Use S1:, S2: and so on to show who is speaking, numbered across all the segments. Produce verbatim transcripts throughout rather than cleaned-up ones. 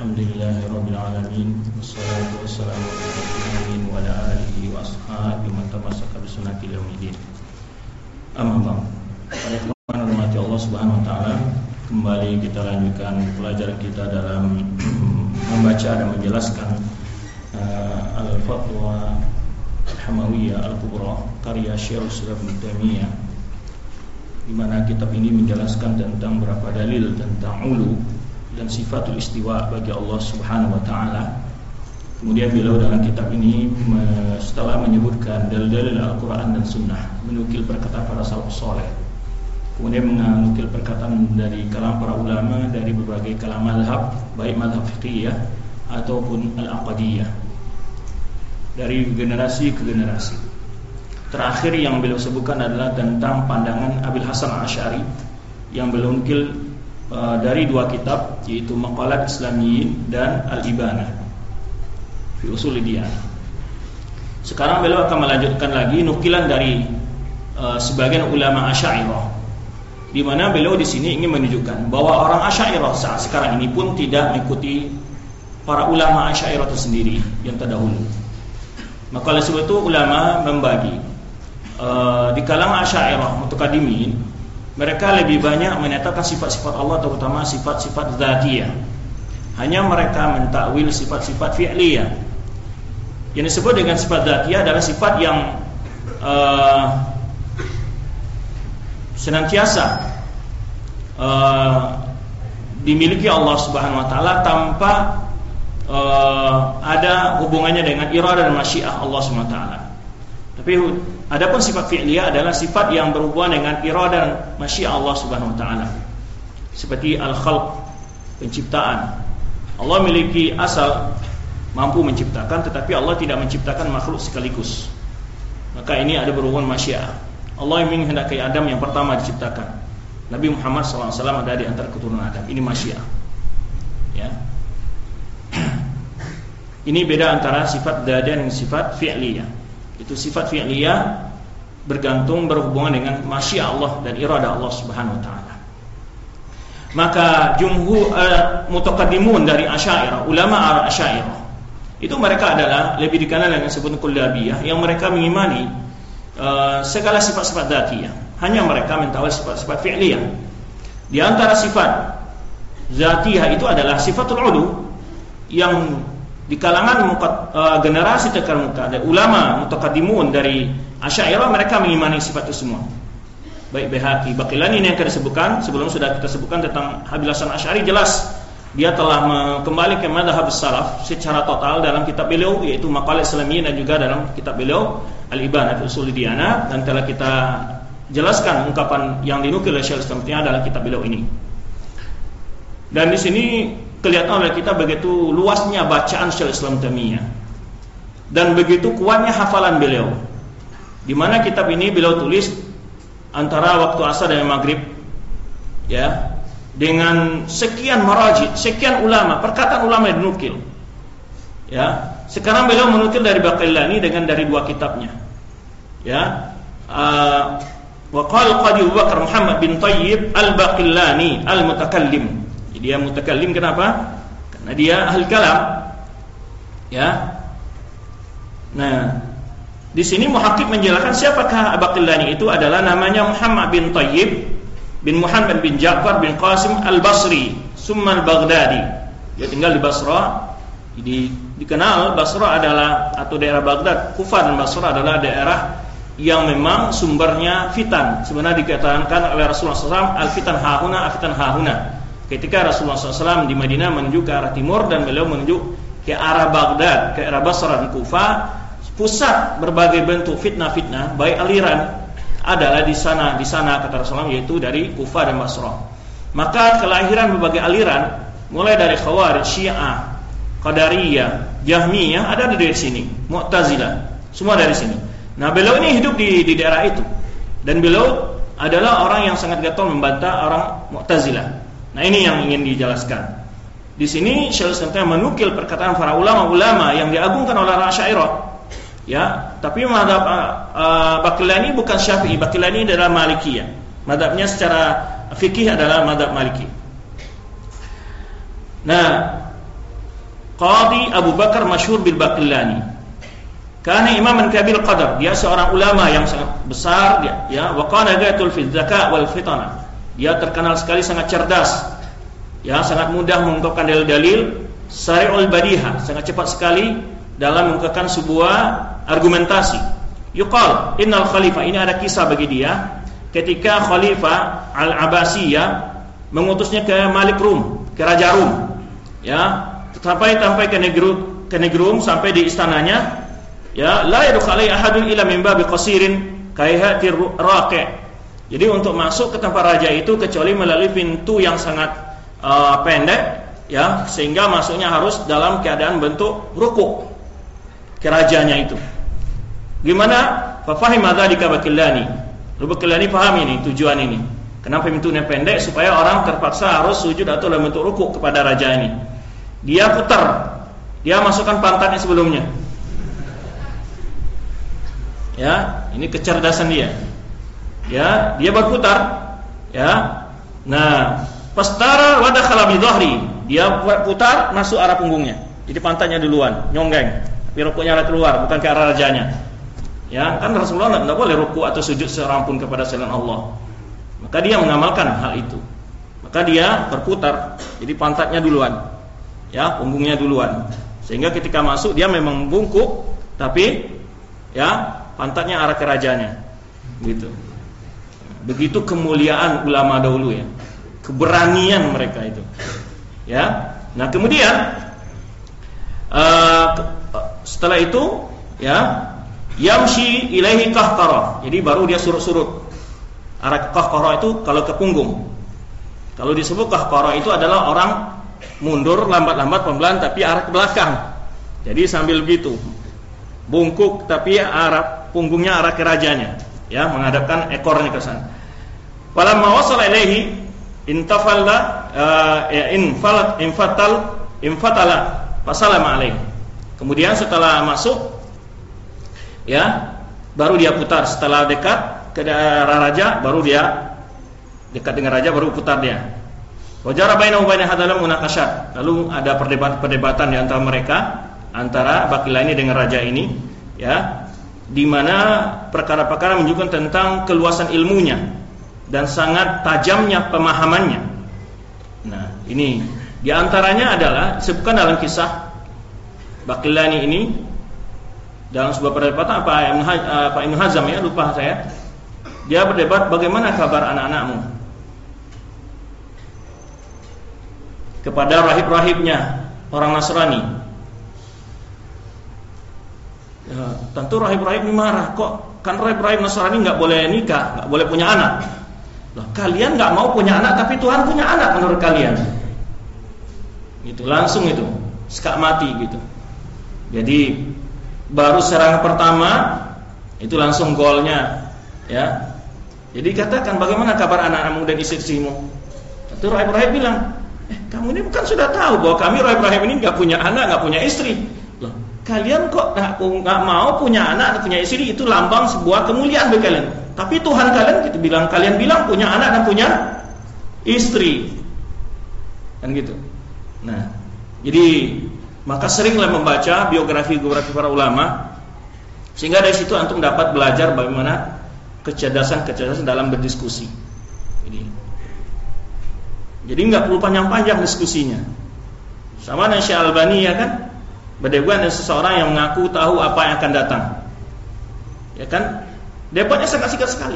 S1: Alhamdulillahirabbil alamin wassalatu wassalamu ala Muhammadin wa ala alihi wa ashabihi man tamassaka bi sunnati ila yaumil amma ba'd. Para ikhwan rahmati Allah Subhanahu wa taala, kembali kita lanjutkan pelajaran kita dalam membaca dan menjelaskan uh, Al-Fatwa Al-Hamawiyah Al-Kubra karya Syekh Islam Ibnu Taimiyah, di mana kitab ini menjelaskan tentang beberapa dalil tentang ulu dan sifatul istiwa bagi Allah Subhanahu wa taala. Kemudian beliau dalam kitab ini setelah menyebutkan dalil-dalil Al-Qur'an dan Sunnah, menukil perkataan para salafus saleh, kemudian menukil perkataan dari kalam para ulama dari berbagai kalam mazhab, baik mazhab fiqhiyah ataupun al-aqdiyah, dari generasi ke generasi. Terakhir yang beliau sebutkan adalah tentang pandangan Abil Hasan Asy'ari yang beliau nukil uh, dari dua kitab, yaitu Maqalat Islamiyyin dan Al-Ibanah fi Ushul Diyanah. Sekarang beliau akan melanjutkan lagi nukilan dari uh, sebagian ulama Asy'ariyah, di mana beliau di sini ingin menunjukkan bahwa orang Asy'ariyah saat sekarang ini pun tidak mengikuti para ulama Asy'ariyah itu sendiri yang terdahulu. Maka oleh sebab itu ulama membagi Uh, di kalangan Asy'ariyah mutaqaddimin, mereka lebih banyak menyatakan sifat-sifat Allah, terutama sifat-sifat dzatiyah. Hanya mereka mentakwil sifat-sifat fi'liyah. Yang disebut dengan sifat dzatiyah adalah sifat yang uh, senantiasa uh, dimiliki Allah Subhanahu wa taala tanpa uh, ada hubungannya dengan iradah dan masyiah Allah Subhanahu wa taala. Tapi adapun sifat fi'liyah adalah sifat yang berhubungan dengan iradah dan masyiah Allah Subhanahu wa taala. Seperti al-khalq, penciptaan. Allah memiliki asal mampu menciptakan, tetapi Allah tidak menciptakan makhluk sekaligus. Maka ini ada berhubungan masyiah. Allah yang menghendaki Adam yang pertama diciptakan. Nabi Muhammad shallallahu alaihi wasallam ada di antara keturunan Adam. Ini masyiah. Ya. Ini beda antara sifat dzatiyah dan sifat fi'liyah. Itu sifat fi'liyah bergantung berhubungan dengan masyiah Allah dan iradah Allah Subhanahu wa taala. Maka jumhur uh, mutaqaddimun dari Asy'ariyah, ulama Asy'ariyah, itu mereka adalah lebih dikenal dengan sebut kullabiyah, yang mereka mengimani uh, segala sifat-sifat dzatiyah. Hanya mereka mentawil sifat-sifat fi'liyah. Di antara sifat dzatiyah itu adalah sifatul ulu, yang di kalangan uh, generasi terkemuka, ada ulama mutaqaddimun dari Asy'ariyah, mereka mengimani sifat itu semua. Baik Baihaqi, Baqillani ini yang kita sebutkan, sebelum sudah kita sebutkan tentang Abil Hasan Asy'ari, jelas dia telah kembali ke mazhab salaf secara total dalam kitab beliau, yaitu Maqalat Islamiyyin, dan juga dalam kitab beliau Al-Ibanah fi Ushul Diyanah, dan telah kita jelaskan ungkapan yang dinukil oleh Syekh Islam dalam kitab beliau ini. Dan di sini kelihatan oleh kita begitu luasnya bacaan Syekh Islam Taimiyah dan begitu kuatnya hafalan beliau, di mana kitab ini beliau tulis antara waktu asar dan maghrib, ya, dengan sekian maraji, sekian ulama, perkataan ulama yang dinukil. Ya, sekarang beliau menukil dari Baqillani dengan dari dua kitabnya. Ya, uh, wa qala Qadi Abu Bakar Muhammad bin Thayyib al-Baqillani al-Mutakallim. Dia mutakallim, kenapa? Karena dia ahli kalam. Ya. Nah, di sini muhakkik menjelaskan siapakah Baqillani itu adalah namanya Muhammad bin Thayyib bin Muhammad bin Ja'far bin Qasim al-Basri, summa al-Baghdadi. Dia tinggal di Basra. Jadi dikenal Basra adalah, atau daerah Baghdad, Kufah dan Basra adalah daerah yang memang sumbernya fitan. Sebenarnya dikatakan oleh Rasulullah shallallahu alaihi wasallam, al-fitan hahuna, al-fitan hahuna. Ketika Rasulullah shallallahu alaihi wasallam di Madinah menuju ke arah timur, dan beliau menuju ke arah Baghdad, ke arah Basra dan Kufah, pusat berbagai bentuk fitnah-fitnah, baik aliran, adalah di sana, di sana kata Rasulullah, yaitu dari Kufah dan Basra. Maka kelahiran berbagai aliran, mulai dari Khawarij, Syiah, Qadariyah, Jahmiyah, ada dari sini, Mu'tazilah, semua dari sini. Nah, beliau ini hidup di, di daerah itu, dan beliau adalah orang yang sangat getol membantah orang Mu'tazilah. Nah, ini yang ingin dijelaskan. Di sini Syekh Islam menukil perkataan para ulama-ulama yang diagungkan oleh Asy'ariyah. Ya, tapi mazhab uh, Baqillani bukan Syafi'i, Baqillani adalah Malikiyah. Mazhabnya secara fikih adalah mazhab Maliki. Nah, Qadi Abu Bakar masyhur bil Baqillani. Kana imaman kabir qadar, dia seorang ulama yang sangat besar dia, ya, wa kana ghayatul fi dzaka wal fitana. Dia terkenal sekali sangat cerdas. Ya, sangat mudah mengungkapkan dalil-dalil, sari'ul badiha, sangat cepat sekali dalam mengungkapkan sebuah argumentasi. Yuqal innal khalifah, ini ada kisah bagi dia ketika Khalifah Al-Abbasiyah mengutusnya ke Malik Rum, ke Raja Rum. Ya, sampai sampai ke negeri ke negeri Rum, sampai di istananya, ya, la yadkhulu alaihi ahadun illa min babi qasirin kaihatir raqi'. Jadi untuk masuk ke tempat raja itu kecuali melalui pintu yang sangat uh, pendek, ya, sehingga masuknya harus dalam keadaan bentuk rukuk ke rajanya itu. Gimana? Fa fahima dzalika Baqillani. Baqillani paham ini tujuan ini. Kenapa pintunya pendek? Supaya orang terpaksa harus sujud atau dalam bentuk rukuk kepada raja ini. Dia putar, dia masukkan pantatnya sebelumnya. Ya, ini kecerdasan dia. Ya, dia berputar. Ya, nah, pastara wa dakhala bi dhahri. Dia putar masuk arah punggungnya. Jadi pantatnya duluan, nyonggeng. Tapi rukuknya arah keluar, bukan ke arah rajanya. Ya, kan Rasulullah tidak boleh rukuk atau sujud seorang pun kepada selain Allah. Maka dia mengamalkan hal itu. Maka dia berputar, jadi pantatnya duluan, ya, punggungnya duluan. Sehingga ketika masuk dia memang bungkuk, tapi ya pantatnya arah ke rajanya. Gitu. Begitu kemuliaan ulama dahulu, ya. Keberanian mereka itu. Ya. Nah, kemudian uh, setelah itu, ya, yamshi ilaihi qahqara. Jadi baru dia surut-surut. Arah qahqara itu kalau ke punggung. Kalau disebut qahqara itu adalah orang mundur lambat-lambat pelan-pelan tapi arah ke belakang. Jadi sambil begitu. Bungkuk tapi arah punggungnya arah ke rajanya, ya, menghadapkan ekornya ke sana. Falamma wasala ilaihi intafalla uh, ya infalat infatal infatala fasalama alaihi. Kemudian setelah masuk, ya, baru dia putar. Setelah dekat ke arah raja, baru dia dekat dengan raja, baru putar dia. Wajara bainahu baina hadalam munaqasyat. Lalu ada perdebatan di antara mereka, antara Baqillani dengan raja ini, ya, di mana perkara-perkara menunjukkan tentang keluasan ilmunya dan sangat tajamnya pemahamannya. Nah, ini di antaranya adalah disebutkan dalam kisah Baqillani ini. Dalam sebuah perdebatan apa Pak Ibnu Hazm, ya, lupa saya. Dia berdebat bagaimana kabar anak-anakmu kepada rahib-rahibnya orang Nasrani. Ya, tentu rahib-rahib ini marah, kok kan rahib-rahib Nasrani nggak boleh nikah, nggak boleh punya anak. Loh, kalian nggak mau punya anak, tapi Tuhan punya anak menurut kalian. Gitu, langsung itu sekak mati gitu. Jadi baru serangan pertama itu langsung golnya, ya. Jadi katakan bagaimana kabar anak-anakmu dan istri-istrimu? Itu rahib-rahib bilang, eh, kamu ini bukan sudah tahu bahwa kami rahib-rahib ini nggak punya anak, nggak punya istri. Loh, kalian kok nggak mau punya anak atau punya istri? Itu lambang sebuah kemuliaan bagi kalian. Tapi Tuhan kalian gitu bilang, kalian bilang punya anak dan punya istri, kan gitu. Nah, jadi maka seringlah membaca biografi-biografi para ulama, sehingga dari situ antum dapat belajar bagaimana kecerdasan-kecerdasan dalam berdiskusi. Jadi, jadi nggak perlu panjang-panjang diskusinya. Sama dengan Syekh Albani, ya kan, berdebat dengan seseorang yang mengaku tahu apa yang akan datang, ya kan, debatnya sangat singkat sekali,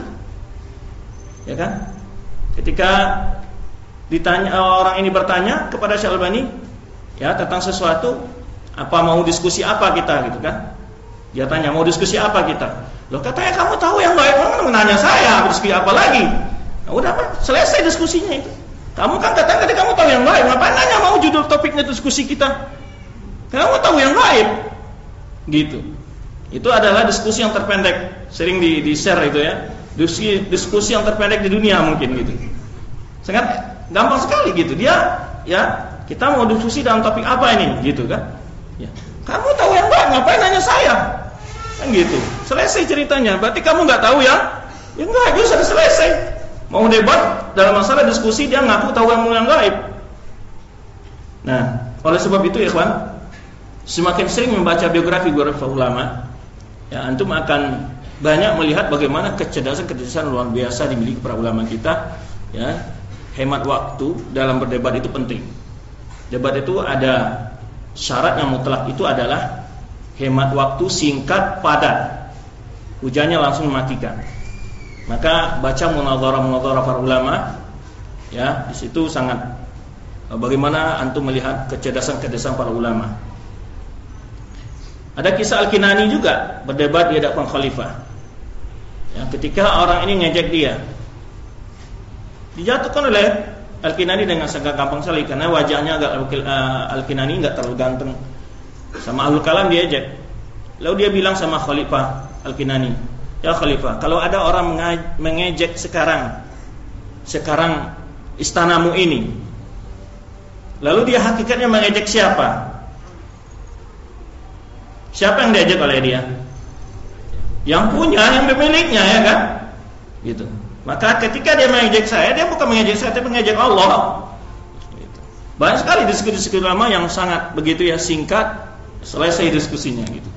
S1: ya kan. Ketika ditanya, orang ini bertanya kepada Syekh Albani, ya, tentang sesuatu, apa mau diskusi apa kita, gitu kan? Dia tanya, mau diskusi apa kita? Loh, katanya kamu tahu yang baik, kamu menanya saya diskusi apa lagi? Nah, udah, selesai diskusinya itu. Kamu kan katanya tadi kamu tahu yang baik, ngapain nanya mau judul topiknya diskusi kita? Kamu tahu yang baik, gitu. Itu adalah diskusi yang terpendek, sering di, di share itu, ya. Diskusi, diskusi yang terpendek di dunia mungkin gitu. Sangat gampang sekali gitu. Dia, ya, kita mau diskusi dalam topik apa ini, gitu kan? Ya. Kamu tahu yang baik, ngapain nanya saya? Kan gitu. Selesai ceritanya. Berarti kamu nggak tahu ya? Ya enggak, itu sudah selesai. Mau debat dalam masalah diskusi, dia ngaku tahu yang yang gaib. Nah, oleh sebab itu, ikhwan, semakin sering membaca biografi-biografi ulama, ya, antum akan banyak melihat bagaimana kecerdasan-kecerdasan luar biasa dimiliki para ulama kita. Ya, hemat waktu dalam berdebat itu penting. Debat itu ada syarat yang mutlak, itu adalah hemat waktu, singkat, padat, hujannya langsung mematikan. Maka baca munadharah-munadharah para ulama, ya, di situ sangat bagaimana antum melihat kecerdasan-kecerdasan para ulama. Ada kisah Al-Kinani juga berdebat di hadapan khalifah. Ya, ketika orang ini ngejek dia, dijatuhkan oleh Al-Kinani dengan sangat gampang sekali karena wajahnya agak uh, Al-Kinani enggak terlalu ganteng. Sama Ahlul Kalam diejek. Lalu dia bilang sama Khalifah Al-Kinani, "Ya Khalifah, kalau ada orang mengejek sekarang sekarang istanamu ini, lalu dia hakikatnya mengejek siapa? Siapa yang diejek oleh dia? Yang punya, yang pemiliknya, ya kan? Gitu. Maka ketika dia mengejek saya, dia bukan mengejek saya, tapi mengejek Allah." Gitu. Banyak sekali diskusi-diskusi ulama yang sangat begitu ya, singkat, selesai diskusinya gitu.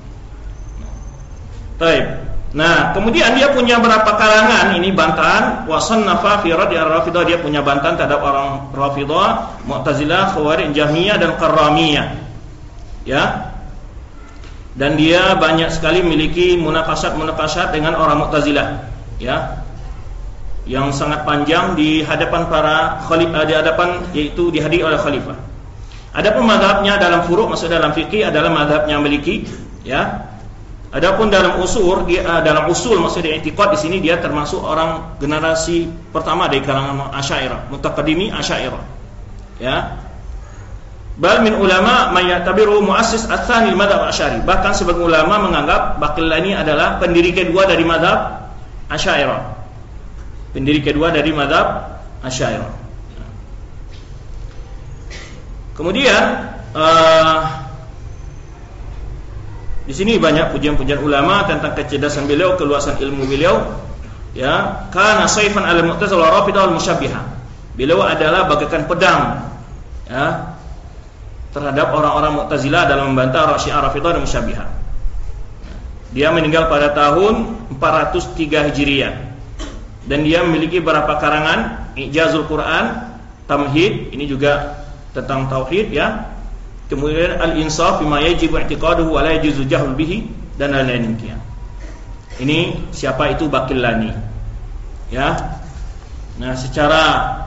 S1: Baik. Nah, kemudian dia punya berapa kalangan ini bantahan, wasannafa fi rad'i ar-Rafidah, dia punya bantahan terhadap orang Rafidah, Mu'tazilah, Khawarij, Jahmiyah dan Karramiyah. Ya. Dan dia banyak sekali memiliki munakasat-munakasat dengan orang Mu'tazilah, ya. Yang sangat panjang di hadapan para khalifah, di hadapan yaitu dihadiri oleh khalifah. Adapun mazhabnya dalam furu', maksud dalam fikih adalah mazhabnya Maliki, ya. Adapun dalam usul, dia dalam usul maksudnya i'tiqad di sini dia termasuk orang generasi pertama dari kalangan Asy'ariyah, mutaqaddimi Asy'ariyah. Ya. Bal min ulama may ya'tabiru muassis ats-tsani al-madhhab Asy'ari. Bahkan sebagian ulama menganggap Baqillani adalah pendiri kedua dari mazhab Asy'ariyah. Pendiri kedua dari mazhab Asy'ariyah. Kemudian uh, di sini banyak pujian-pujian ulama tentang kecerdasan beliau, keluasan ilmu beliau. Ya, kana sayfan al mu'tazilah wal rafidah wal musyabbihah. Beliau adalah bagaikan pedang, ya, terhadap orang-orang Mu'tazilah dalam membantah Syiah, Rafidah dan Musyabbihah. Dia meninggal pada tahun empat ratus tiga Hijriah. Dan dia memiliki beberapa karangan, Ijazul Quran, Tamhid, ini juga tentang tauhid, ya. Kemudian Al-Insaf bima yajibu i'tiqaduhu wa la yajuzu jahlun bihi dan lain-lain. Ini siapa itu Baqillani. Ya. Nah, secara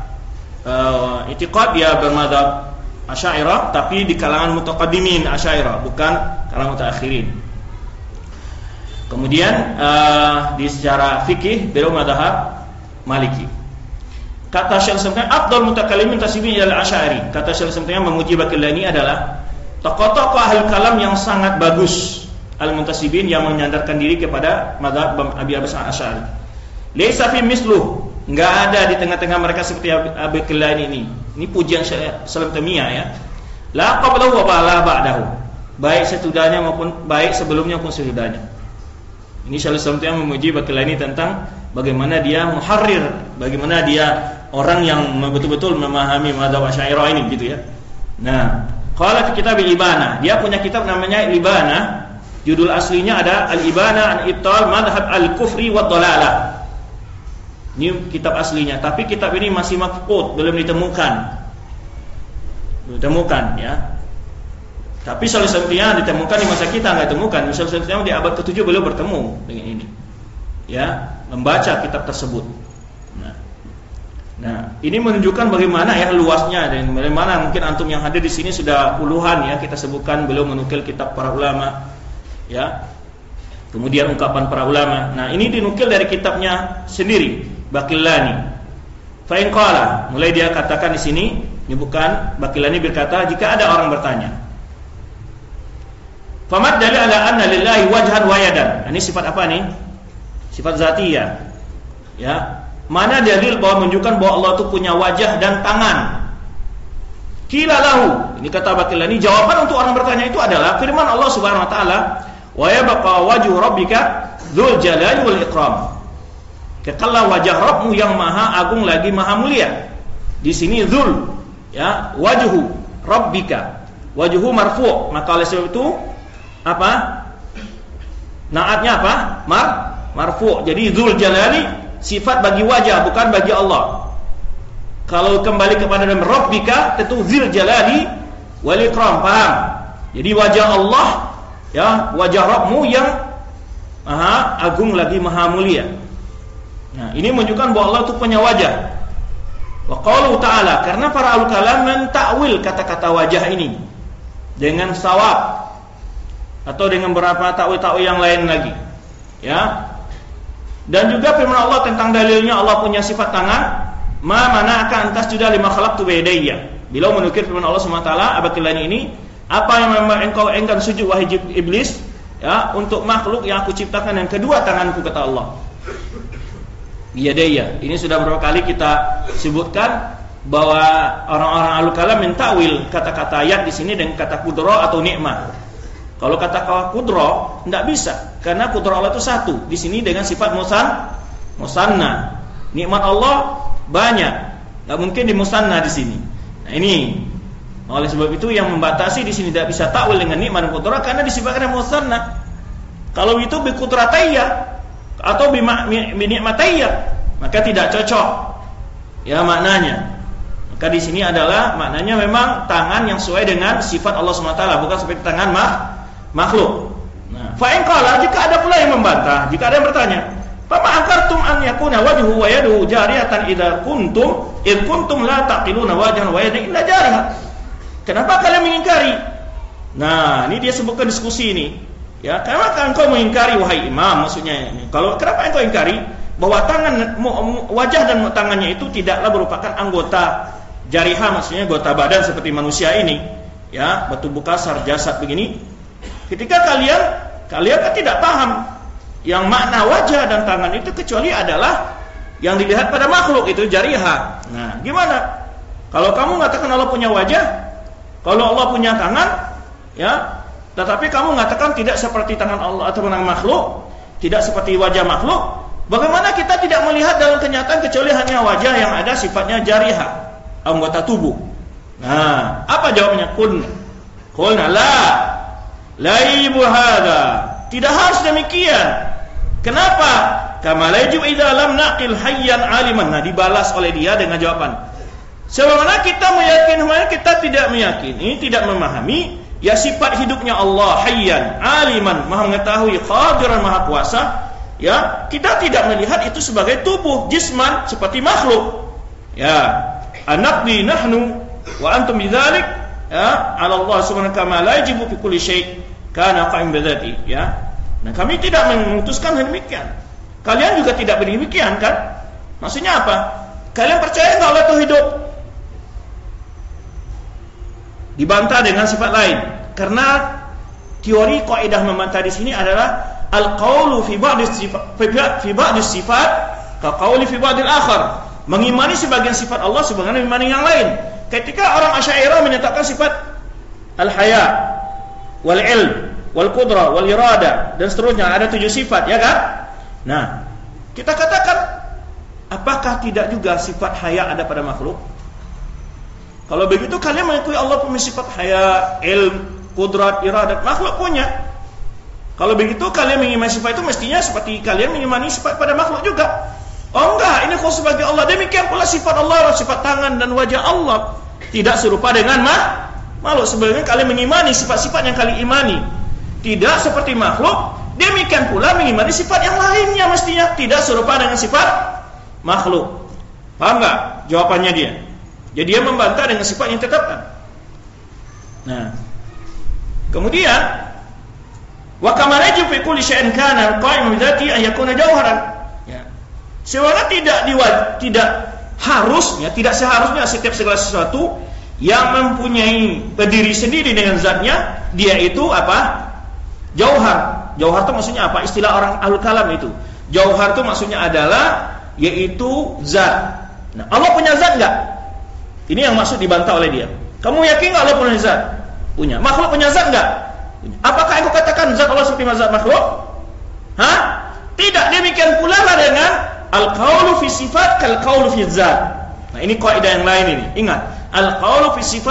S1: uh, i'tiqad dia bermadzhab Asy'ariyah, tapi di kalangan mutaqaddimin Asy'ariyah, bukan kalangan mutaakhirin. Kemudian uh, di secara fikih beliau mazhab Maliki. Kata Syekh Al-Islam, afdal mutakallimin tasbih ila al-Asy'ari. Kata Syekh Al-Islam menguji Baqillani adalah tokoh-tokoh ahli kalam yang sangat bagus, al-muntasibin yang menyandarkan diri kepada mazhab Abi Abbas Al-Asy'ari. Laisa fi misluh, enggak ada di tengah-tengah mereka seperti Baqillani ini. Ini pujian Syekh Salam Taimiyah, ya. La qablahu wa la ba'dahu. Baik setudahnya maupun baik sebelumnya maupun sesudahnya. Ini Syekh Salam Taimiyah memuji Baqillani tentang bagaimana dia muharrir, bagaimana dia orang yang betul-betul memahami mazhab Asy'ariyah ini, gitu ya. Nah, qala fi kitab al-Ibana, dia punya kitab namanya Al-Ibana. Judul aslinya ada Al-Ibana an Ibtal Madhhab al-Kufri wa Dhalalah. Ini kitab aslinya, tapi kitab ini masih mafqud, belum ditemukan. Belum ditemukan, ya. Tapi solusinya ditemukan di masa kita, enggak ditemukan. Solusinya di abad ketujuh beliau bertemu dengan ini. Ya, membaca kitab tersebut. Nah, nah, ini menunjukkan bagaimana ya luasnya dan bagaimana mungkin antum yang hadir di sini sudah puluhan, ya, kita sebutkan beliau menukil kitab para ulama, ya. Kemudian ungkapan para ulama. Nah, ini dinukil dari kitabnya sendiri, Baqillani. Fa in qala, mulai dia katakan di sini, menyebutkan Baqillani berkata, jika ada orang bertanya, famad dalil ala anna lillahi wajhan wa yadan. Ini sifat apa nih? Sifat zatiyah. Ya. Mana dalil bahwa menunjukkan bahwa Allah itu punya wajah dan tangan? Qila lahu. Ini kata Baqillani, jawaban untuk orang bertanya itu adalah firman Allah Subhanahu wa taala, wa yabqa wajhu rabbika dzul jalali wal ikram. Kekallah wajah Rabbmu yang maha agung lagi maha mulia. Di sini dzul, ya, wajhu rabbika. wajhu marfu'. Maka oleh sebab itu apa? Naatnya apa? Mar marfu'. Jadi Dzul Jalali sifat bagi wajah, bukan bagi Allah. Kalau kembali kepada nama Rabbika, tentu Dzul Jalali wal Ikram, paham? Jadi wajah Allah, ya, wajah Rabbmu yang maha agung lagi maha mulia. Nah, ini menunjukkan bahwa Allah itu punya wajah. Wa qaulu ta'ala, karena para ahli kalam mentakwil kata-kata wajah ini dengan sawab atau dengan beberapa takwil-takwil yang lain lagi. Ya. Dan juga firman Allah tentang dalilnya Allah punya sifat tangan, ma mana akan antas sudah lima khalaqtu biyadayya. Bila menukir firman Allah Subhanahu wa taala, abakilan ini, apa yang memang engkau enggan sujud wahai iblis, ya, untuk makhluk yang aku ciptakan dengan kedua tanganku, kata Allah. Biyadayya. Ini sudah beberapa kali kita sebutkan bahwa orang-orang ahlul kalam mentakwil kata-kata ayat di sini dengan kata kudra atau nikmat. Kalau kata kudra tidak bisa, karena kudra Allah itu satu. Di sini dengan sifat musan, musanna. Nikmat Allah banyak, nggak mungkin di musanna di sini. Nah ini, oleh sebab itu yang membatasi di sini tidak bisa takwil dengan nikmat dan kudra karena disifatkan dengan musanna. Kalau itu bi kudratayya atau bi nikmatayya, maka tidak cocok. Ya maknanya. Maka di sini adalah maknanya memang tangan yang sesuai dengan sifat Allah Subhanahu wa taala, bukan seperti tangan mak makhluk. Nah, fa in qala, jika ada pula yang membantah, jika ada yang bertanya, fa ma akartum an yakuna wajhu wa yaduhu jariyatan idza kuntum in kuntum la taqiluna wajhan wa yadan illa jariyah. Kenapa kalian mengingkari? Nah, ini dia sebutkan diskusi ini. Ya, kenapa engkau mengingkari wahai imam, maksudnya ini. Kalau kenapa engkau ingkari bahwa tangan wajah dan tangannya itu tidaklah merupakan anggota jarihah, maksudnya anggota badan seperti manusia ini, ya, bertubuh kasar jasad begini. Ketika kalian kalian kan tidak paham yang makna wajah dan tangan itu kecuali adalah yang dilihat pada makhluk itu jarihah. Nah, gimana? Kalau kamu mengatakan Allah punya wajah, kalau Allah punya tangan, ya, tetapi kamu mengatakan tidak seperti tangan Allah atau tangan makhluk, tidak seperti wajah makhluk, bagaimana kita tidak melihat dalam kenyataan kecuali hanya wajah yang ada sifatnya jarihah, anggota tubuh. Nah, apa jawabnya? Kun, qulna la, laibu hada. Tidak harus demikian. Kenapa? Kama laju idza lam naqil hayyan aliman. Nah, dibalas oleh dia dengan jawaban. Sebagaimana kita meyakini, kita tidak meyakini, tidak memahami ya sifat hidupnya Allah, hayyan, aliman, maha mengetahui, qadiran, maha kuasa. Ya, kita tidak melihat itu sebagai tubuh, jisman, seperti makhluk. Ya, anaqdi nahnu wa antum bidzalik, ya, 'ala Allah subhanahu wa ta'ala la yajibu fi kulli syai' kana qa'im bidzati, ya. Nah, kami tidak memutuskan demikian. Kalian juga tidak demikian, kan? Maksudnya apa? Kalian percaya enggak Allah itu hidup? Dibantah dengan sifat lain. Karena teori kaidah membantah di sini adalah al-qaulu fi ba'd sifat fi ba'd sifat ka qauli fi ba'd al-akhar. Mengimani sebagian sifat Allah sebagian mengimani yang lain. Ketika orang Asy'ariyah menyatakan sifat al-haya wal ilm wal qudra wal irada dan seterusnya, ada tujuh sifat, ya kan? Nah, kita katakan apakah tidak juga sifat haya ada pada makhluk? Kalau begitu kalian mengakui Allah punya sifat haya, ilm, qudrat, iradat, makhluk punya. Kalau begitu kalian mengimani sifat itu mestinya seperti kalian mengimani sifat pada makhluk juga. Oh enggak, ini khusus bagi Allah. Demikian pula sifat Allah, sifat tangan dan wajah Allah tidak serupa dengan makhluk. Sebenarnya kalian mengimani sifat-sifat yang kalian imani tidak seperti makhluk. Demikian pula mengimani sifat yang lainnya mestinya tidak serupa dengan sifat makhluk. Paham enggak jawabannya dia? Jadi dia membantah dengan sifat yang ditetapkan. Nah, kemudian wa kama raju fi kulli syai'in kana qa'iman bi dzati an yakuna jawharan. Ya. Sebenarnya tidak diwaj tidak harusnya, tidak seharusnya setiap segala sesuatu yang mempunyai berdiri sendiri dengan zatnya, dia itu apa? Jauhar. Jauhar itu maksudnya apa? Istilah orang ahlul kalam itu. Jauhar itu maksudnya adalah yaitu zat. Nah, Allah punya zat enggak? Ini yang maksud dibantah oleh dia. Kamu yakin enggak Allah punya zat? Punya. Makhluk punya zat enggak? Punya. Apakah engkau katakan zat Allah seperti zat makhluk? Hah? Tidak. Demikian pula lah dengan al-qaulu fi sifat kal qaulu fi zat. Nah, ini kaidah yang lain ini. Ingat, al-qaulu fi sifat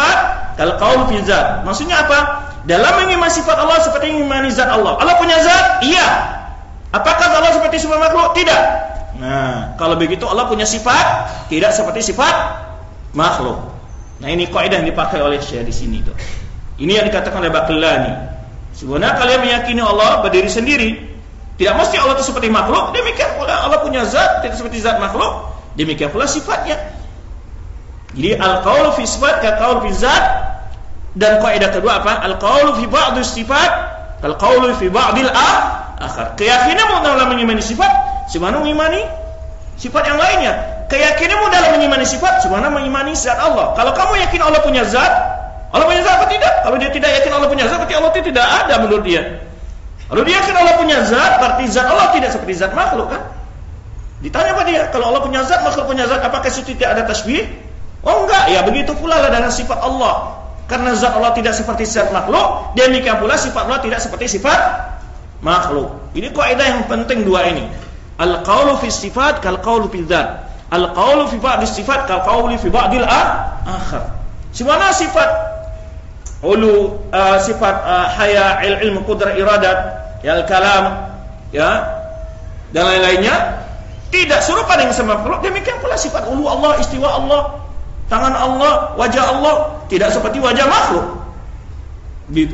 S1: kal qaul fi zat. Maksudnya apa? Dalam mengimani sifat Allah seperti mengimani zat Allah. Allah punya zat? Iya. Apakah Allah seperti sifat makhluk? Tidak. Nah, kalau begitu Allah punya sifat tidak seperti sifat makhluk. Nah, ini kaidah yang dipakai oleh Syekh di sini tuh. Ini yang dikatakan oleh Baqillani. Sebenarnya kalian meyakini Allah berdiri sendiri. Tidak mesti Allah itu seperti makhluk. Demikian pula Allah punya zat tidak seperti zat makhluk. Demikian pula sifatnya. Jadi al-qaulu fi sifat ka qaul fi zat. Dan kaidah kedua apa? Al-qaulu fi ba'dhi sifat kal qaulu fi ba'dil akhar. Keyakinanmu dalam mengimani sifat sebagaimana mengimani sifat yang lainnya. Keyakinanmu dalam mengimani sifat sebagaimana mengimani zat Allah. Kalau kamu yakin Allah punya zat, Allah punya zat apa tidak? Kalau dia tidak yakin Allah punya zat, berarti Allah itu tidak ada menurut dia. Kalau dia yakin Allah punya zat, berarti zat Allah tidak seperti zat makhluk kan? Ditanya pada dia, kalau Allah punya zat, makhluk punya zat, apakah itu tidak ada tasbih? Oh enggak, ya begitu pula lah dengan sifat Allah. Karena zat Allah tidak seperti zat makhluk, demikian pula sifat Allah tidak seperti sifat makhluk. Ini kaidah yang penting dua ini. Al-qaulu fi sifat kal qaulu fi dzat. Al-qaulu fi ba'dhi sifat kal qauli fi ba'dil akhar. Semana sifat ulu uh, sifat uh, haya, ilmu, qudrah, iradat, ya al-kalam, ya dan lain-lainnya tidak serupa dengan sifat makhluk. Demikian pula sifat ulu Allah, istiwa Allah, tangan Allah, wajah Allah tidak seperti wajah makhluk. Gitu.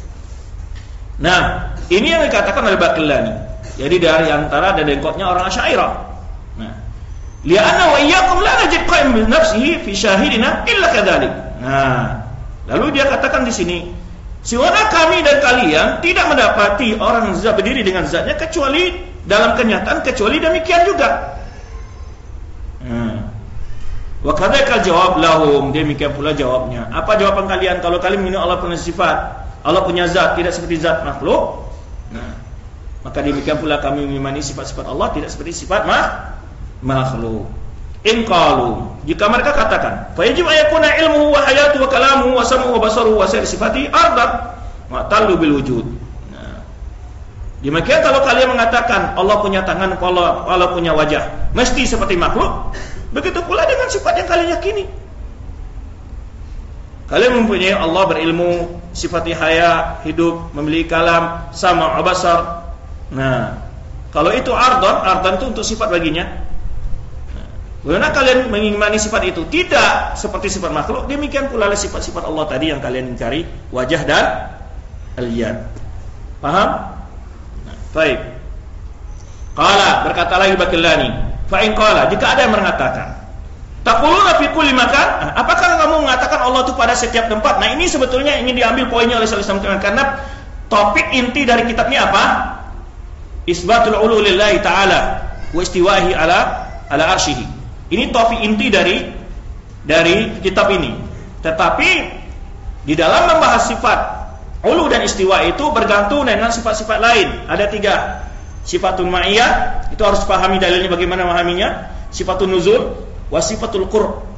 S1: Nah, ini yang dikatakan oleh Baqillani. Jadi dari antara dan dengkotnya orang Asy'ariyah. Nah, li'anna wa iyyakum la najid qa'im bi nafsihi fi syahidina illa kadzalik. Nah, lalu dia katakan di sini, siwana kami dan kalian tidak mendapati orang zat berdiri dengan zatnya kecuali dalam kenyataan kecuali demikian juga. Nah, wa kadzakal jawab lahum, demikian pula jawabnya. Apa jawaban kalian kalau kalian mengingini Allah punya sifat, Allah punya zat tidak seperti zat makhluk? Nah, maka demikian pula kami mengimani sifat-sifat Allah tidak seperti sifat mah makhluk. In qalu, jika mereka katakan, fa yajib ayakuna ilmuhu wa hayatuhu wa kalamuhu wa sam'uhu wa basaruhu wa sa'ir sifati ardan wa tallu bil wujud. Nah, demikian kalau kalian mengatakan Allah punya tangan, Allah, Allah punya wajah, mesti seperti makhluk, begitu pula dengan sifat yang kalian yakini. Kalian mempunyai Allah berilmu, sifati haya, hidup, memiliki kalam, sama abasar. Nah, kalau itu ardan, ardan itu untuk sifat baginya. Nah, bagaimana kalian mengimani sifat itu tidak seperti sifat makhluk? Demikian pula sifat-sifat Allah tadi yang kalian ingkari, wajah dan al-yad. Paham? Nah, baik. Qala, berkata lagi Baqillani, fa in qala, jika ada yang mengatakan taquluna fi kulli makan, apakah kamu mengatakan Allah itu pada setiap tempat? Nah, ini sebetulnya ingin diambil poinnya oleh Syaikhul Islam karena topik inti dari kitab ini apa? Isbatul ulu lillahi ta'ala wa istiwahi ala ala arsyihi. Ini topik inti dari dari kitab ini. Tetapi di dalam membahas sifat ulu dan istiwa itu bergantung dengan sifat-sifat lain. Ada tiga. Sifatul ma'iyah, itu harus pahami dalilnya bagaimana memahaminya. Sifatul nuzul, wasifatul qurb.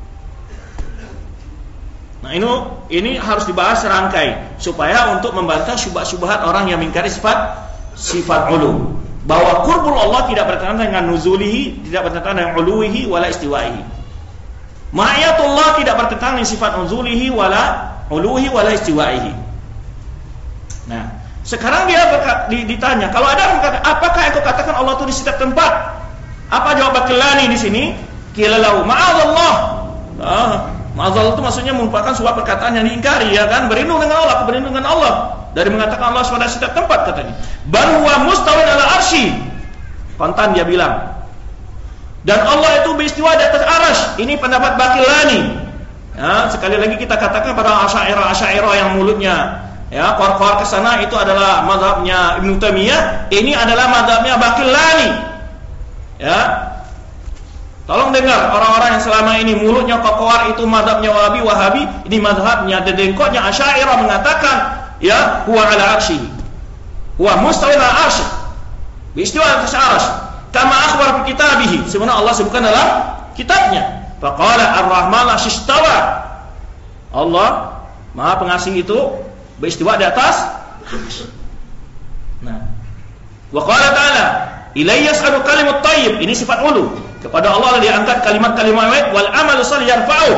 S1: Nah, ini ini harus dibahas serangkai supaya untuk membantah syubhat-syubhat orang yang mengingkari sifat sifat ulu. Bahwa qurbul Allah tidak bertentangan dengan nuzulihi, tidak bertentangan dengan uluhi wala istiwaihi. Ma'iyatullah tidak bertentangan dengan sifat nuzulihi wala uluhi wala istiwaihi. Nah, sekarang dia berkata, ditanya, kalau ada orang kata, apakah aku katakan Allah itu di setiap tempat? Apa jawab Baqillani di sini? Qilalahu ma'adzallah. Ah, ma'adzallah itu maksudnya merupakan sebuah perkataan yang diingkari, ya kan? Berlindung dengan Allah, berlindung dengan Allah dari mengatakan Allah pada setiap tempat katanya. Bal huwa mustawin ala arsy. Kontan dia bilang. Dan Allah itu beristiwa di atas arasy. Ini pendapat Baqillani. Ya, sekali lagi kita katakan pada Asy'ariyah yang mulutnya ya kor-kor ke sana itu adalah mazhabnya Ibnu Taimiyah, ini adalah mazhabnya Baqillani. Ya. Tolong dengar orang-orang yang selama ini mulutnya kor-kor itu mazhabnya Wahabi, Wahabi, ini mazhabnya dedengkotnya Asy'ariyah mengatakan ya huwa ala arsy. Huwa mustawin ala arsy. Beristiwa atas arsy. Kama akhbar fi kitabih. Sebenarnya Allah sebutkan dalam kitabnya. Faqala ar-Rahman istawa. Allah Maha Pengasih itu beristiwa di atas arsy. Nah, wa qala ta'ala, "Ilayya yas'alu kalimut thayyib." Ini sifat ulu. Kepada Allah diangkat kalimat-kalimat wal amalu shalih yarfa'u,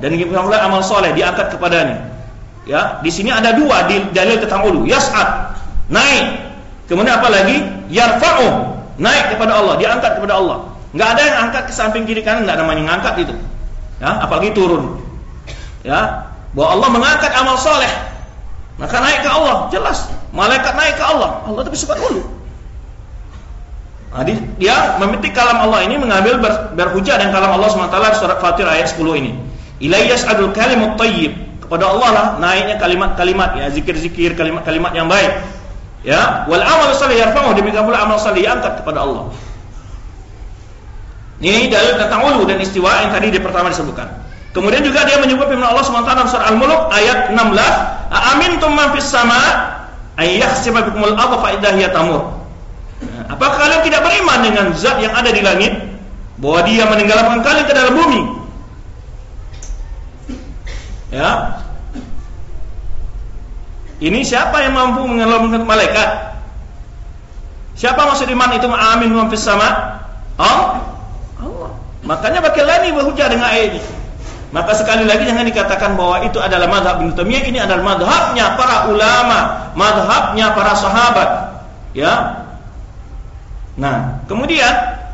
S1: dan demikian pula amal soleh diangkat kepadanya. Ya, di sini ada dua di dalil tentang ulu. Yas'ad, naik. Kemudian apa lagi? Yarfa'u, naik kepada Allah, diangkat kepada Allah. Enggak ada yang angkat ke samping kiri kanan, enggak namanya ngangkat itu. Ya, apalagi turun. Ya, bahwa Allah mengangkat amal soleh, maka naik ke Allah, jelas. Malaikat naik ke Allah, Allah tapi sifat ulu. Nah, dia memetik kalam Allah ini, mengambil ber, berhujah dan kalam Allah subhanahu wa taala surat Fatir ayat sepuluh ini. Ilayya yas'adul kalimut thayyib, kepada Allah lah naiknya kalimat-kalimat, ya, zikir-zikir, kalimat-kalimat yang baik. Ya, wal amal salih yarfa'u, demikian pula amal salih diangkat kepada Allah. Ini dalil tentang ulu dan istiwa yang tadi di pertama disebutkan. Kemudian juga dia menyebut firman Allah subhanahu wa taala surah Al-Mulk ayat enam belas, "Aamintum man fis sama' ay yakhsifa bikumul ardha fa idza hiya tamur." Apakah kalian tidak beriman dengan zat yang ada di langit, bahwa dia menenggelamkan kalian ke dalam bumi? Ya. Ini siapa yang mampu mengelamkan malaikat? Siapa maksud iman itu? Amin man fis sama'? Allah. Allah. Makanya bakilani berhujah dengan ayat ini. Maka sekali lagi jangan dikatakan bahwa itu adalah mazhab Ibnu Taimiyah, ini adalah mazhabnya para ulama, mazhabnya para sahabat. Ya. Nah, kemudian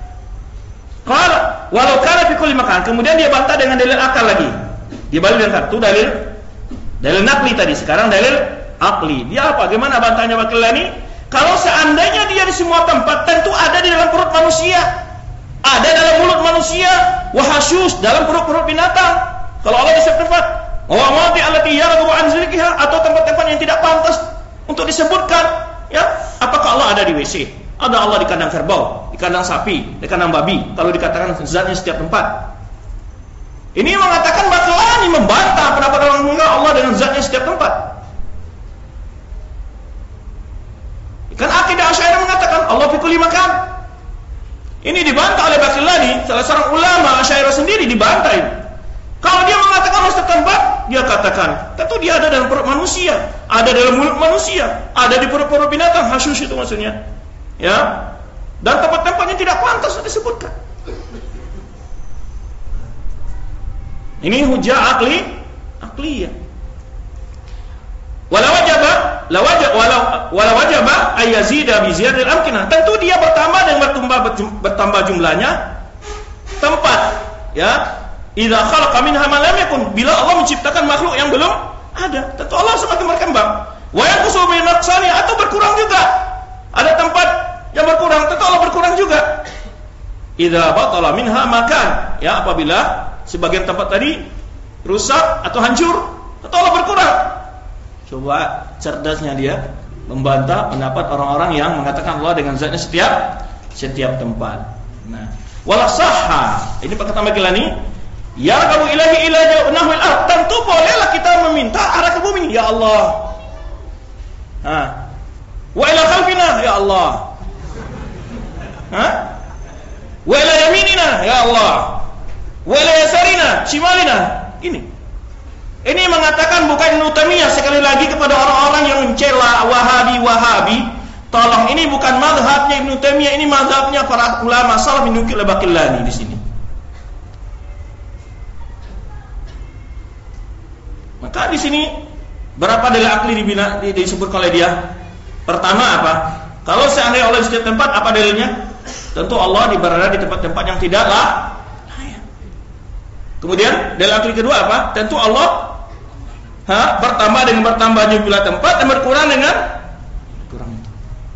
S1: qala walau kana fi kulli makan, kemudian dia bantah dengan dalil akal lagi. Dia balik dengan satu dalil dalil nakli tadi, sekarang dalil akli. Dia apa? Bagaimana bantahnya Bakilani? Kalau seandainya dia di semua tempat, tentu ada di dalam perut manusia, ada dalam mulut manusia, wahasyus dalam perut-perut binatang. Kalau Allah di setiap tempat, wa mawdi allati yaradu an zikriha, atau tempat-tempat yang tidak pantas untuk disebutkan, ya. Apakah Allah ada di W C? Ada Allah di kandang kerbau, di kandang sapi, di kandang babi. Kalau dikatakan zatnya setiap tempat. Ini mengatakan Bakilani membantah pendapat orang mengira Allah dengan zatnya setiap tempat. Kan akidah Asy'ariyah mengatakan Allah fi kulli makan. Ini dibantah oleh Bakilani, salah seorang ulama Asy'ariyah sendiri dibantah ini. Kalau dia mengatakan Allah setiap tempat, dia katakan, tentu dia ada dalam perut manusia, ada dalam mulut manusia, ada di perut-perut binatang, hasyush itu maksudnya. Ya. Dan tempat-tempatnya tidak pantas disebutkan. Ini hujah akli, akliyah. Walau wajaba, la wajaba, walau walau wajaba ayazida bi ziyadil amkinah. Tentu dia bertambah dan bertambah bertambah jumlahnya tempat, ya. Idza khalaqa minha ma lam yakun, bila Allah menciptakan makhluk yang belum ada, tentu Allah semakin berkembang. Wa yanqusu bi naqsani, atau berkurang juga. Ada tempat yang berkurang, tentu Allah berkurang juga. Idza batala minha makan, ya, apabila sebagian tempat tadi rusak atau hancur, tentu Allah berkurang. Coba cerdasnya dia membantah pendapat orang-orang yang mengatakan Allah dengan zatnya setiap setiap tempat. Nah, wala sahha, ini perkataan Bakilani, ya kamu ilahi ila nahwil ard, tentu bolehlah kita meminta arah ke bumi, ya Allah. Ha. Wa ila khalfina, ya Allah. Ha? Wa ila yaminina, ya Allah. Wa ila yasarina, shimalina. Ini. Ini mengatakan bukan Ibnu Taimiyah, sekali lagi kepada orang-orang yang mencela Wahabi-Wahabi, tolong, ini bukan mazhabnya Ibnu Taimiyah, ini mazhabnya para ulama salaf dinukil oleh Bakilani di sini. Maka di sini berapa dalil akli dibina, disebutkan oleh dia? Pertama apa? Kalau seandainya Allah di setiap tempat, apa dalilnya? Tentu Allah berada di tempat-tempat yang tidaklah layak. Kemudian dalil akli kedua apa? Tentu Allah ha, bertambah dengan bertambah jumlah tempat dan berkurang dengan kurang itu.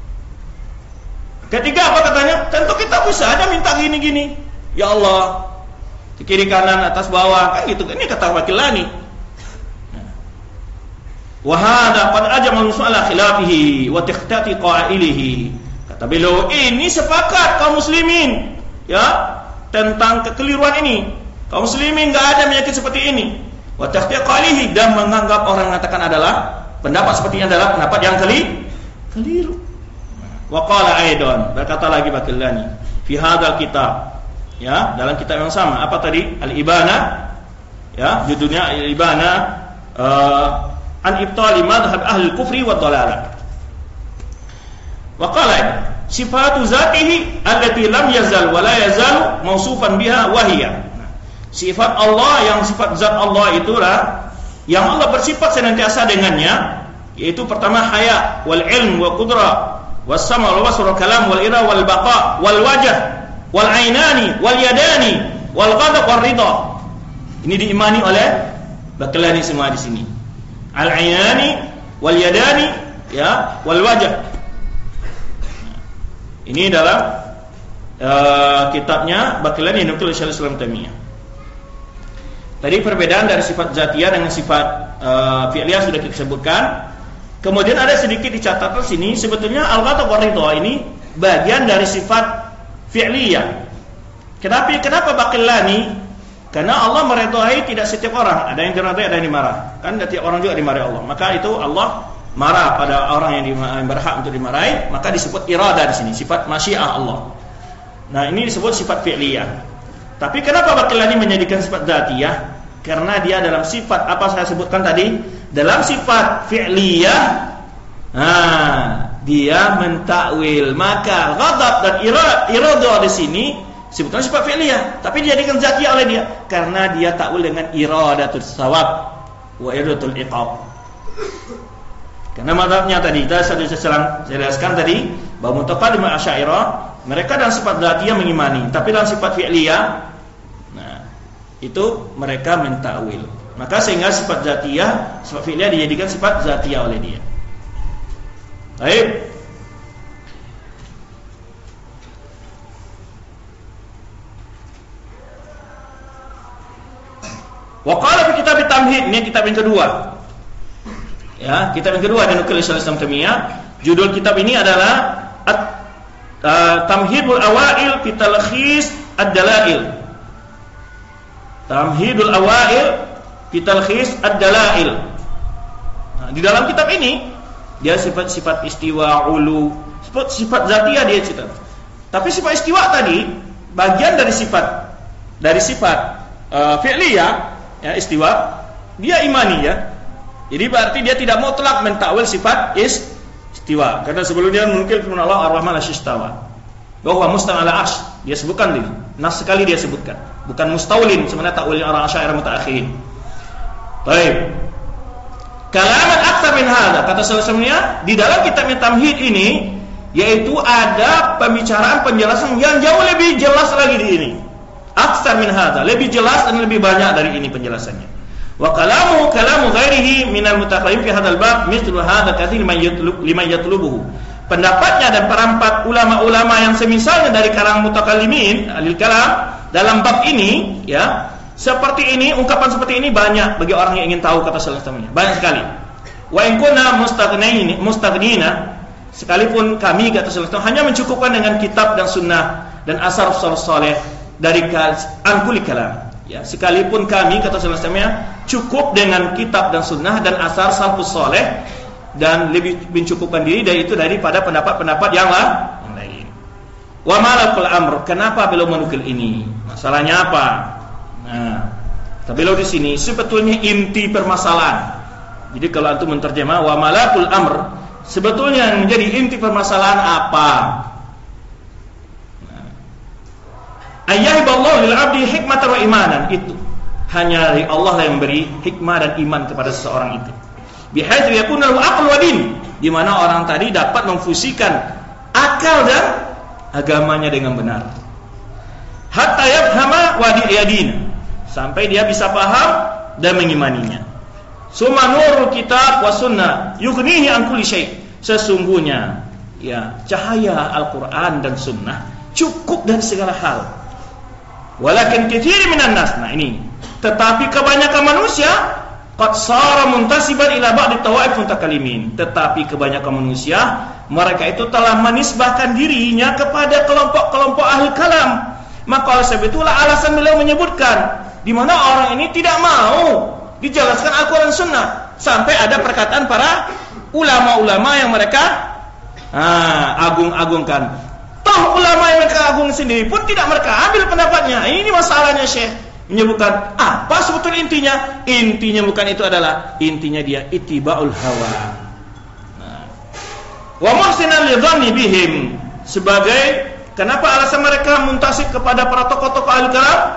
S1: Ketiga apa katanya? Tentu kita bisa aja minta gini-gini. Ya Allah, di kiri kanan, atas bawah, kan gitu. Ini kata Bakilani. Wahada qad ajma ala khilafihi wa tiqtati qailihi. Kata beliau, ini sepakat kaum muslimin, ya, tentang kekeliruan ini. Kaum muslimin enggak ada menyakit seperti ini. Wa tiqtati qailihi, dan menganggap orang mengatakan adalah pendapat sepertinya adalah pendapat yang keli, keliru. Wa qala aidan, berkata lagi Bakilani, fi hadzal kitab, ya, dalam kitab yang sama. Apa tadi? Al-Ibana, ya, judulnya Al-Ibana, uh, an ibtali madhhab ahli kufri wa dhalalah. Wa qala sifatu zatihi allati lam yazal wa la yazalu mausufan biha wa hiya. Sifat Allah yang sifat zat Allah itulah yang Allah bersifat senantiasa dengannya, yaitu pertama haya, wal ilm, wa qudrah, was sama, wal basar, wal kalam, wal ira, wal baqa, wal wajh, wal ainani, wal yadani, wal ghadab, wal ridha. Ini diimani oleh Baqillani semua di sini. Al ainani, wal yadani, ya, wal wajh. Ini dalam uh, kitabnya Baqillani yang ditulis oleh Syekhul Islam Taimiyah. Tadi perbedaan dari sifat zatiyah dengan sifat uh, fi'liyah sudah kita sebutkan. Kemudian ada sedikit dicatat di sini, sebetulnya al-ghadab wa ridha ini bagian dari sifat fi'liyah. Kenapa? Kenapa Baqillani? Karena Allah meridhai tidak setiap orang. Ada yang diridhai, ada yang dimarah. Kan setiap orang juga dimarahi Allah. Maka itu Allah marah pada orang yang berhak untuk dimarahi, maka disebut irada di sini, sifat masyiah Allah. Nah, ini disebut sifat fi'liyah. Tapi kenapa Baqillani menjadikan sifat dzatiyah? Karena dia dalam sifat apa saya sebutkan tadi, dalam sifat fi'liyah, nah, dia mentakwil. Maka ghadab dan irada di sini sebetulnya sifat fi'liyah, tapi dijadikan dzatiyah oleh dia karena dia takwil dengan iradatul thawab wa iradatul iqab. Karena mazhabnya tadi, kita saya jelaskan tadi bahwa Mu'taqidim Asy'ariyah mereka dalam sifat dzatiyah mengimani, tapi dalam sifat fi'liyah, nah, itu mereka mentakwil. Maka sehingga sifat dzatiyah, sifat fi'liyah dijadikan sifat dzatiyah oleh dia. Baik. Wa qala fi kitab at-tamhid, ini kitab yang kedua. Ya, kitab yang kedua dinukil oleh Syekhul Islam Taimiyah. Judul kitab ini adalah At-Tamhidul Awail fi Talkhis Ad-Dalail. Tamhidul Awail fi Talkhis Ad-Dalail. Nah, di dalam kitab ini dia sifat-sifat istiwa, ulu, sifat sifat zatiyah dia cerita. Tapi sifat istiwa tadi bagian dari sifat dari sifat uh, fi'liyah, ya, istiwa, dia imani, ya. Jadi berarti dia tidak mutlak mentakwil sifat istiwa. Karena sebelumnya menukil firman Allah Ar-Rahman Asy-Istawa. Bahwa mustawa ala arsy, dia sebutkan ini. Nas sekali dia sebutkan. Bukan mustawlin sebenarnya takwilnya orang Asy'ariyah mutaakhirin. Baik. Kalaman aktsar min hadza, kata sebelumnya di dalam kitab Tamhid ini yaitu ada pembicaraan penjelasan yang jauh lebih jelas lagi di ini. Aktsar min hadza, lebih jelas dan lebih banyak dari ini penjelasannya. Wa kalamu kalamu ghairihi minal mutakallim fi hadzal bab mithlu hadza katsir liman yatlub liman yatlubuhu. Pendapatnya dan perempat ulama-ulama yang semisalnya dari kalangan mutakallimin alil kalam dalam bab ini, ya, seperti ini, ungkapan seperti ini banyak bagi orang yang ingin tahu kata selesainya. Banyak sekali. Wa in kunna mustaghnin mustaghnina, sekalipun kami kata selesai hanya mencukupkan dengan kitab dan sunnah dan asar salafus saleh dari angkuli kalam. Ya, sekalipun kami kata selesainya cukup dengan kitab dan sunnah dan asar salafus saleh dan lebih mencukupkan diri dari itu daripada pendapat-pendapat yang lain. Wa malakul amr, kenapa beliau menukil ini? Masalahnya apa? Nah, beliau di sini sebetulnya inti permasalahan. Jadi kalau antum menterjemah wa malakul amr, sebetulnya yang menjadi inti permasalahan apa? Ayyahiballahu lil 'abdi hikmatan wa imanan, itu hanya dari Allah yang memberi hikmah dan iman kepada seseorang itu. Bihaitsu yakunu lahu aql wa din, di mana orang tadi dapat memfusikan akal dan agamanya dengan benar. Hatta yafhama wa yadin, sampai dia bisa paham dan mengimaninya. Summa nurul kitab wa sunnah yughnihi an kulli syai', sesungguhnya ya cahaya Al-Qur'an dan sunnah cukup dari segala hal. Walakin katsir minan nas, nah ini, tetapi kebanyakan manusia qad sara muntasiban ila ba'd tawaif mutakallimin, tetapi kebanyakan manusia mereka itu telah menisbahkan dirinya kepada kelompok-kelompok ahli kalam. Maka oleh sebab itulah alasan beliau menyebutkan di mana orang ini tidak mau dijelaskan Al-Qur'an Sunnah, sampai ada perkataan para ulama-ulama yang mereka ah, agung-agungkan. Toh ulama yang mereka agung sendiri pun tidak mereka ambil pendapatnya. Ini masalahnya Syekh menyebutkan apa sebetulnya intinya. Intinya bukan itu, adalah intinya dia ittiba'ul hawa. Nah. Wa muhsinan lidhanni bihim, sebagai kenapa alasan mereka muntasib kepada para tokoh-tokoh ahli kalam?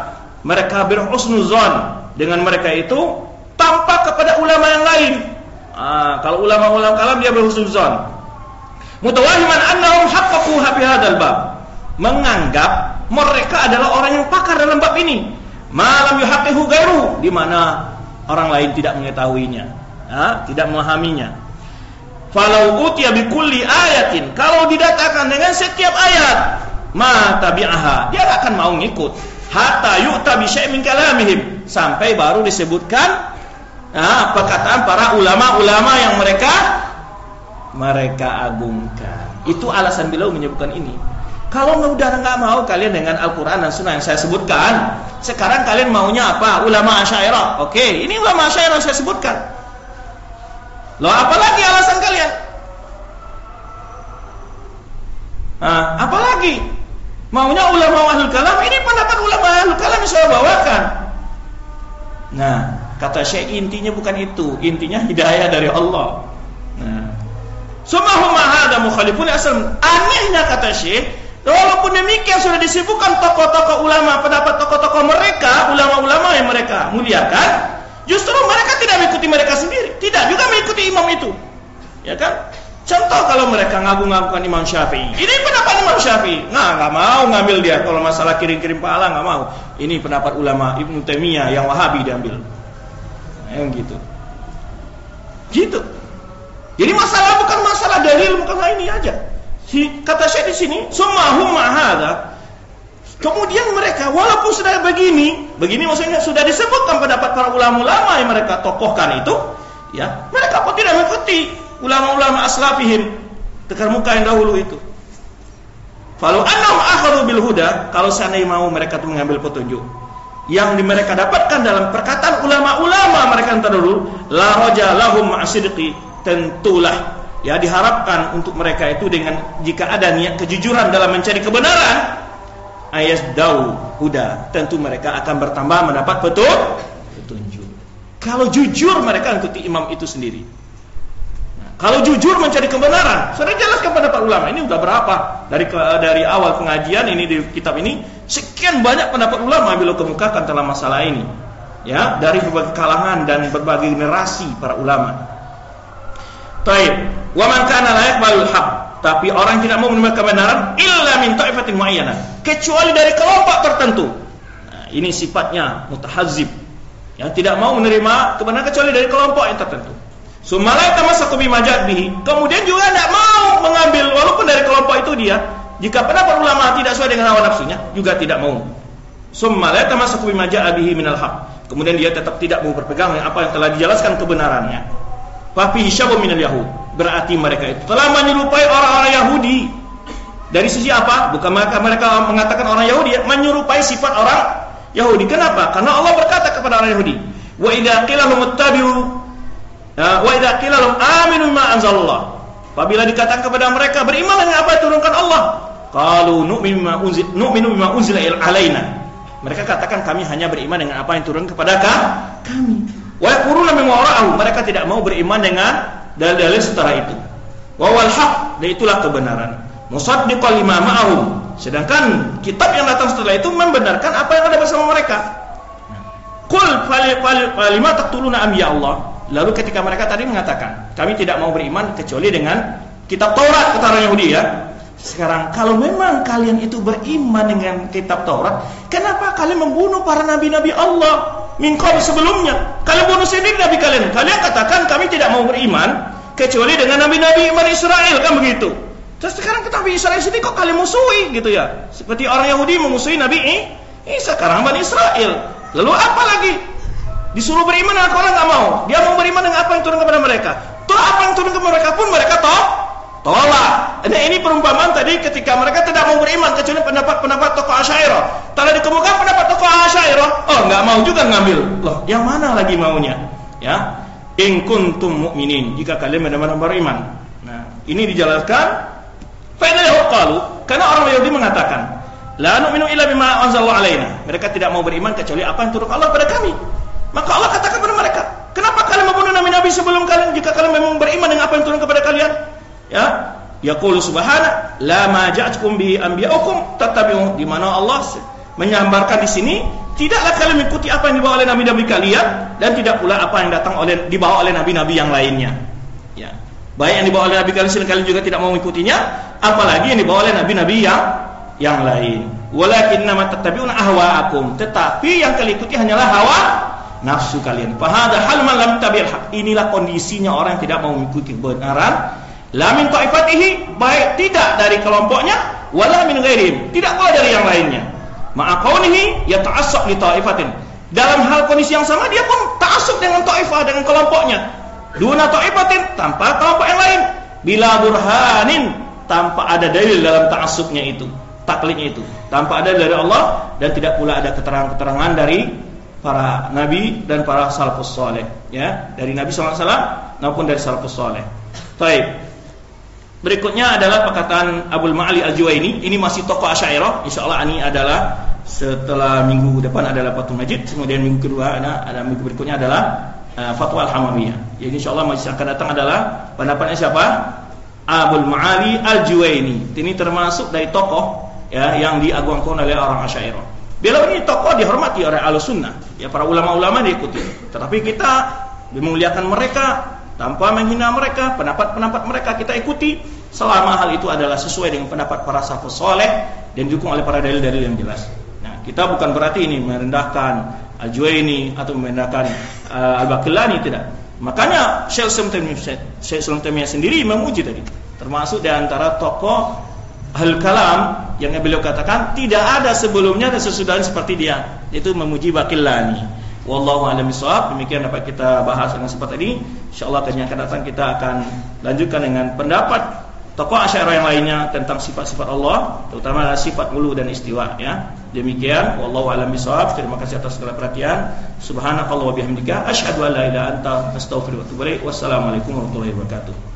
S1: mereka berhusnuzon dengan mereka itu tanpa kepada ulama yang lain. Ah, kalau ulama-ulama kalam dia berhusnuzon. Mutawahiman annahum haqqaqu fi hadzal bab. Menganggap mereka adalah orang yang pakar dalam bab ini. Malam yuhaqqihu ghairu, di mana orang lain tidak mengetahuinya, ah, tidak memahaminya. Falau utiya bi kulli ayatin, kalau didatangkan dengan setiap ayat, ma tabi'aha, dia akan mau ngikut. Hatta yu'ta bi syai'in min kalamihim, sampai baru disebutkan nah, perkataan para ulama-ulama yang mereka mereka agungkan. Itu alasan beliau menyebutkan ini. Kalau udah nggak mau kalian dengan Al-Quran dan Sunnah yang saya sebutkan, sekarang kalian maunya apa? Ulama Asy'ariyah. Oke, ini ulama Asy'ariyah yang saya sebutkan. Loh, apalagi alasan kalian? Nah, apalagi? Maunya ulama Ahlul Kalam, ini pendapat ulama Ahlul Kalam yang saya bawakan. Nah, kata Syekh, intinya bukan itu. Intinya hidayah dari Allah. Nah, sumahum hadza mukhalifun asal. Anehnya kata Syekh, walaupun demikian sudah disebutkan tokoh-tokoh ulama, pendapat tokoh-tokoh mereka, ulama-ulama yang mereka muliakan, justru mereka tidak mengikuti mereka sendiri, tidak juga mengikuti imam itu. Ya kan? Contoh kalau mereka ngagung-ngagungkan Imam Syafi'i. Ini pendapat Imam Syafi'i. Nah, enggak mau ngambil dia kalau masalah kirim-kirim pahala, enggak mau. Ini pendapat ulama Ibnu Taimiyah yang Wahabi diambil. Yang gitu. Gitu. Jadi masalah bukan masalah dalil, bukan ini aja. Si, kata Syekh di sini, summahum ma'hadza. Kemudian mereka walaupun sudah begini, begini maksudnya sudah disebutkan pendapat para ulama-ulama yang mereka tokohkan itu, ya, mereka pun tidak mengikuti ulama-ulama aslafihim, terkemuka yang dahulu itu. Falau annahum akhadhu bil huda, kalau seandainya mau mereka itu mengambil petunjuk yang mereka dapatkan dalam perkataan ulama-ulama mereka yang terdahulu, la raja lahum ma'sidqi, tentulah ya diharapkan untuk mereka itu dengan jika ada niat kejujuran dalam mencari kebenaran, ayasdau huda, tentu mereka akan bertambah mendapat petunjuk. petunjuk. Kalau jujur mereka ikuti imam itu sendiri. Nah, kalau jujur mencari kebenaran, sudah jelaskan pendapat ulama. Ini sudah berapa dari dari awal pengajian ini di kitab ini, sekian banyak pendapat ulama bila kemukakan dalam masalah ini. Ya, dari berbagai kalangan dan berbagai generasi para ulama. Taib, wa man kana la yaqbalul haq, tapi orang tidak mau menerima kebenaran illa min ta'ifatin muayyanah, kecuali dari kelompok tertentu. Nah, ini sifatnya mutahazzib, yang tidak mau menerima kebenaran kecuali dari kelompok yang tertentu. Sumala tamassaku bima ja'at bihi, kemudian juga tidak mau mengambil walaupun dari kelompok itu dia, jika pendapat ulama tidak sesuai dengan hawa nafsunya, juga tidak mau. Sumala tamassaku bima ja'at bihi minal haq, kemudian dia tetap tidak mau berpegang dengan apa yang telah dijelaskan kebenarannya. Fafi syabun minal yahud, berarti mereka itu telah menyerupai orang-orang Yahudi. Dari sisi apa? Bukan mereka mereka mengatakan orang Yahudi, menyerupai sifat orang Yahudi. Kenapa? Karena Allah berkata kepada orang Yahudi, wa idza qila lahum ittabi'u wa idza qila lahum aminu bima anzalallah, apabila dikatakan kepada mereka beriman dengan apa yang diturunkan Allah, qalu nu'minu bima unzila nu'minu bima unzila alaina, mereka katakan kami hanya beriman dengan apa yang turun kepada kami. Wa yaquluna mimma wara'ahu, mereka tidak mau beriman dengan dalil-dalil setelah itu. Wa wal haq, dan itulah kebenaran. Musaddiqal lima ma'ahum, sedangkan kitab yang datang setelah itu membenarkan apa yang ada bersama mereka. Qul falima taqtuluna anbiya Allah, lalu ketika mereka tadi mengatakan kami tidak mau beriman kecuali dengan kitab Taurat, kata orang Yahudi ya. Sekarang kalau memang kalian itu beriman dengan kitab Taurat, kenapa kalian membunuh para nabi-nabi Allah minqab sebelumnya? Kalian bunuh sendiri nabi kalian. Kalian katakan kami tidak mau beriman kecuali dengan nabi-nabi Bani Israel, kan begitu. Terus sekarang kita Nabi Israel sendiri kok kalian musuhi gitu ya? Seperti orang Yahudi memusuhi Nabi Isa, sekarang Bani Israel. Lalu apa lagi? Disuruh beriman dengan orang nggak mau. Dia mau beriman dengan apa yang turun kepada mereka. Toh apa yang turun kepada mereka pun mereka toh tolak. Nah, ini perumpamaan tadi ketika mereka tidak mau beriman kecuali pendapat-pendapat tokoh Asy'ariyah. Telah dikemukakan pendapat tokoh Asy'ariyah, oh nggak mau juga ngambil. Loh, yang mana lagi maunya? Ya, in kuntum mu'minin, jika kalian benar-benar beriman. Nah, ini dijelaskan. Fa'idahum qalu, karena orang Yahudi mengatakan, la nu'minu illa bima anzalallahu alaina. Mereka tidak mau beriman kecuali apa yang turun Allah pada kami. Maka Allah katakan kepada mereka, kenapa kalian membunuh nabi-nabi sebelum kalian jika kalian memang beriman dengan apa yang turun kepada kalian? Ya, yaqulu subhana la ma ja'atkum bihi anbiya'ukum tattabi'u, di mana Allah menyambarkan di sini tidaklah kalian mengikuti apa yang dibawa oleh nabi-nabi kalian, dan tidak pula apa yang datang oleh dibawa oleh nabi-nabi yang lainnya. Ya. Baik yang dibawa oleh nabi kalian sendiri, kalian juga tidak mau mengikutinya, apalagi yang dibawa oleh nabi-nabi yang yang lain. Walakinnama tattabi'una ahwa'akum, tetapi yang kalian ikuti hanyalah hawa nafsu kalian. Fa hadha hal man lam tabi'il haq. Inilah kondisinya orang yang tidak mau mengikuti kebenaran. La min ta'ifatihi, baik tidak dari kelompoknya, wala min ghairihim, tidak pula dari yang lainnya. Ma'a kaunihi yata'assab li ta'ifatin. Dalam hal kondisi yang sama dia pun ta'assub dengan ta'ifah, dengan kelompoknya. Duna ta'ifatin, tanpa kelompok yang lain. Bila burhanin, tanpa ada dalil dalam ta'assubnya itu, taklidnya itu, tanpa ada dari Allah, dan tidak pula ada keterangan-keterangan dari para nabi dan para salafus saleh, ya, dari Nabi sallallahu alaihi wasallam maupun dari salafus saleh. Baik. Berikutnya adalah perkataan Abul Ma'ali Al-Juwaini. Ini masih tokoh Asy'ariyah. Insyaallah ini adalah setelah minggu depan adalah Fathul Majid, kemudian minggu kedua ada, ada minggu berikutnya adalah uh, Fatwa Al-Hamawiyah. Jadi insyaallah masih akan datang adalah pendapatnya siapa? Abul Ma'ali Al-Juwaini. Ini termasuk dari tokoh, ya, yang diagungkan oleh orang Asy'ariyah. Beliau ini tokoh dihormati oleh Ahlussunnah, ya, para ulama-ulama diikuti. Tetapi kita memuliakan mereka tanpa menghina mereka, pendapat-pendapat mereka kita ikuti selama hal itu adalah sesuai dengan pendapat para salafus saleh dan didukung oleh para dalil-dalil yang jelas. Nah, kita bukan berarti ini merendahkan Al-Juwaini atau merendahkan uh, Al-Baqillani, tidak. Makanya Syekh Islam Taimiyah sendiri memuji tadi, termasuk di antara tokoh Ahlul Kalam yang beliau katakan tidak ada sebelumnya dan sesudahnya seperti dia, yaitu memuji Baqillani. Wallahu a'lam bishawab. Demikian dapat kita bahas dengan sempat tadi. Insyaallah kajian akan datang kita akan lanjutkan dengan pendapat tokoh Asy'ariyah yang lainnya tentang sifat-sifat Allah, terutama sifat ulu dan istiwa, ya. Demikian wallahu a'lam bishawab. Terima kasih atas segala perhatian. Subhanakallah wa bihamdika asyhadu an la ilaha illa anta astaghfiruka wa atubu ilaik. Wassalamualaikum warahmatullahi wabarakatuh.